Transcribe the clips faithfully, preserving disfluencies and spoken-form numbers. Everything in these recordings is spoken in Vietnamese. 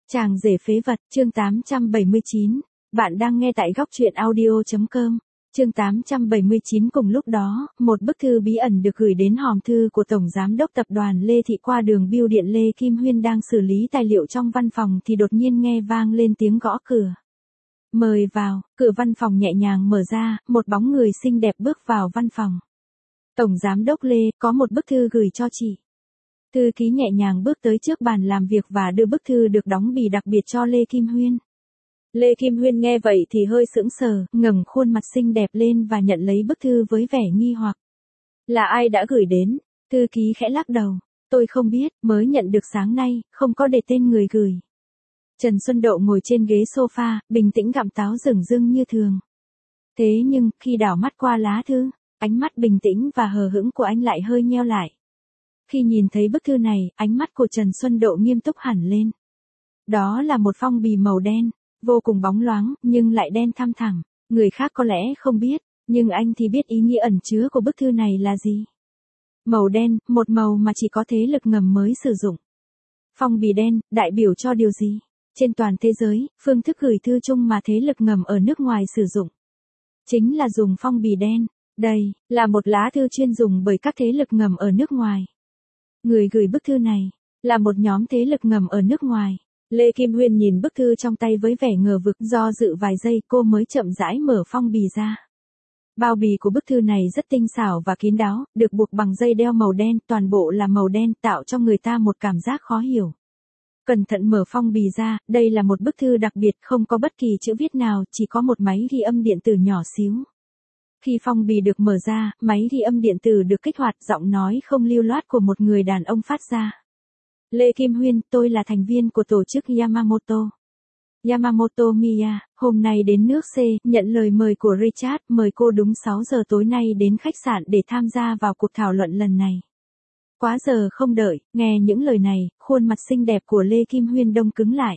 Chàng rể phế vật, chương tám trăm bảy mươi chín. Bạn đang nghe tại góc truyện audio chấm com. Chương tám trăm bảy mươi chín. Cùng lúc đó, một bức thư bí ẩn được gửi đến hòm thư của Tổng Giám đốc Tập đoàn Lê Thị qua đường bưu điện Lê Kim Huyên đang xử lý tài liệu trong văn phòng thì đột nhiên nghe vang lên tiếng gõ cửa. Mời vào, cửa văn phòng nhẹ nhàng mở ra, một bóng người xinh đẹp bước vào văn phòng. Tổng Giám đốc Lê, có một bức thư gửi cho chị. Thư ký nhẹ nhàng bước tới trước bàn làm việc và đưa bức thư được đóng bì đặc biệt cho Lê Kim Huyên. Lê Kim Huyên nghe vậy thì hơi sững sờ, ngẩng khuôn mặt xinh đẹp lên và nhận lấy bức thư với vẻ nghi hoặc. Là ai đã gửi đến? Thư ký khẽ lắc đầu. Tôi không biết, mới nhận được sáng nay, không có để tên người gửi. Trần Xuân Độ ngồi trên ghế sofa, bình tĩnh gặm táo rừng rưng như thường. Thế nhưng, khi đảo mắt qua lá thư, ánh mắt bình tĩnh và hờ hững của anh lại hơi nheo lại. Khi nhìn thấy bức thư này, ánh mắt của Trần Xuân Độ nghiêm túc hẳn lên. Đó là một phong bì màu đen, vô cùng bóng loáng, nhưng lại đen thăm thẳm. Người khác có lẽ không biết, nhưng anh thì biết ý nghĩa ẩn chứa của bức thư này là gì. Màu đen, một màu mà chỉ có thế lực ngầm mới sử dụng. Phong bì đen, đại biểu cho điều gì? Trên toàn thế giới, phương thức gửi thư chung mà thế lực ngầm ở nước ngoài sử dụng chính là dùng phong bì đen. Đây, là một lá thư chuyên dùng bởi các thế lực ngầm ở nước ngoài. Người gửi bức thư này, là một nhóm thế lực ngầm ở nước ngoài. Lê Kim Huyên nhìn bức thư trong tay với vẻ ngờ vực, do dự vài giây cô mới chậm rãi mở phong bì ra. Bao bì của bức thư này rất tinh xảo và kín đáo, được buộc bằng dây đeo màu đen, toàn bộ là màu đen, tạo cho người ta một cảm giác khó hiểu. Cẩn thận mở phong bì ra, đây là một bức thư đặc biệt, không có bất kỳ chữ viết nào, chỉ có một máy ghi âm điện tử nhỏ xíu. Khi phong bì được mở ra, máy ghi âm điện tử được kích hoạt, giọng nói không lưu loát của một người đàn ông phát ra. Lê Kim Huyên, tôi là thành viên của tổ chức Yamamoto. Yamamoto Miya, hôm nay đến nước C, nhận lời mời của Richard, mời cô đúng sáu giờ tối nay đến khách sạn để tham gia vào cuộc thảo luận lần này. Quá giờ không đợi, nghe những lời này, khuôn mặt xinh đẹp của Lê Kim Huyên đông cứng lại.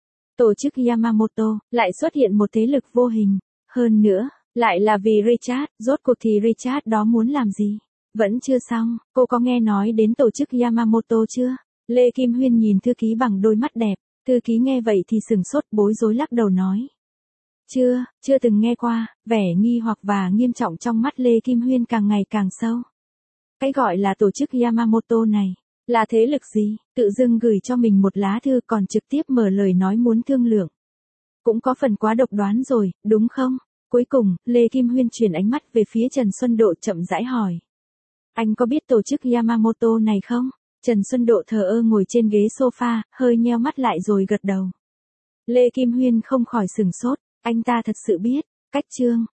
Tổ chức Yamamoto, lại xuất hiện một thế lực vô hình, hơn nữa. Lại là vì Richard, rốt cuộc thì Richard đó muốn làm gì? Vẫn chưa xong, cô có nghe nói đến tổ chức Yamamoto chưa? Lê Kim Huyên nhìn thư ký bằng đôi mắt đẹp, thư ký nghe vậy thì sừng sốt bối rối lắc đầu nói. Chưa, chưa từng nghe qua, vẻ nghi hoặc và nghiêm trọng trong mắt Lê Kim Huyên càng ngày càng sâu. Cái gọi là tổ chức Yamamoto này, là thế lực gì? Tự dưng gửi cho mình một lá thư còn trực tiếp mở lời nói muốn thương lượng. Cũng có phần quá độc đoán rồi, đúng không? Cuối cùng, Lê Kim Huyên chuyển ánh mắt về phía Trần Xuân Độ chậm rãi hỏi. Anh có biết tổ chức Yamamoto này không? Trần Xuân Độ thờ ơ ngồi trên ghế sofa, hơi nheo mắt lại rồi gật đầu. Lê Kim Huyên không khỏi sửng sốt, anh ta thật sự biết, cách chương,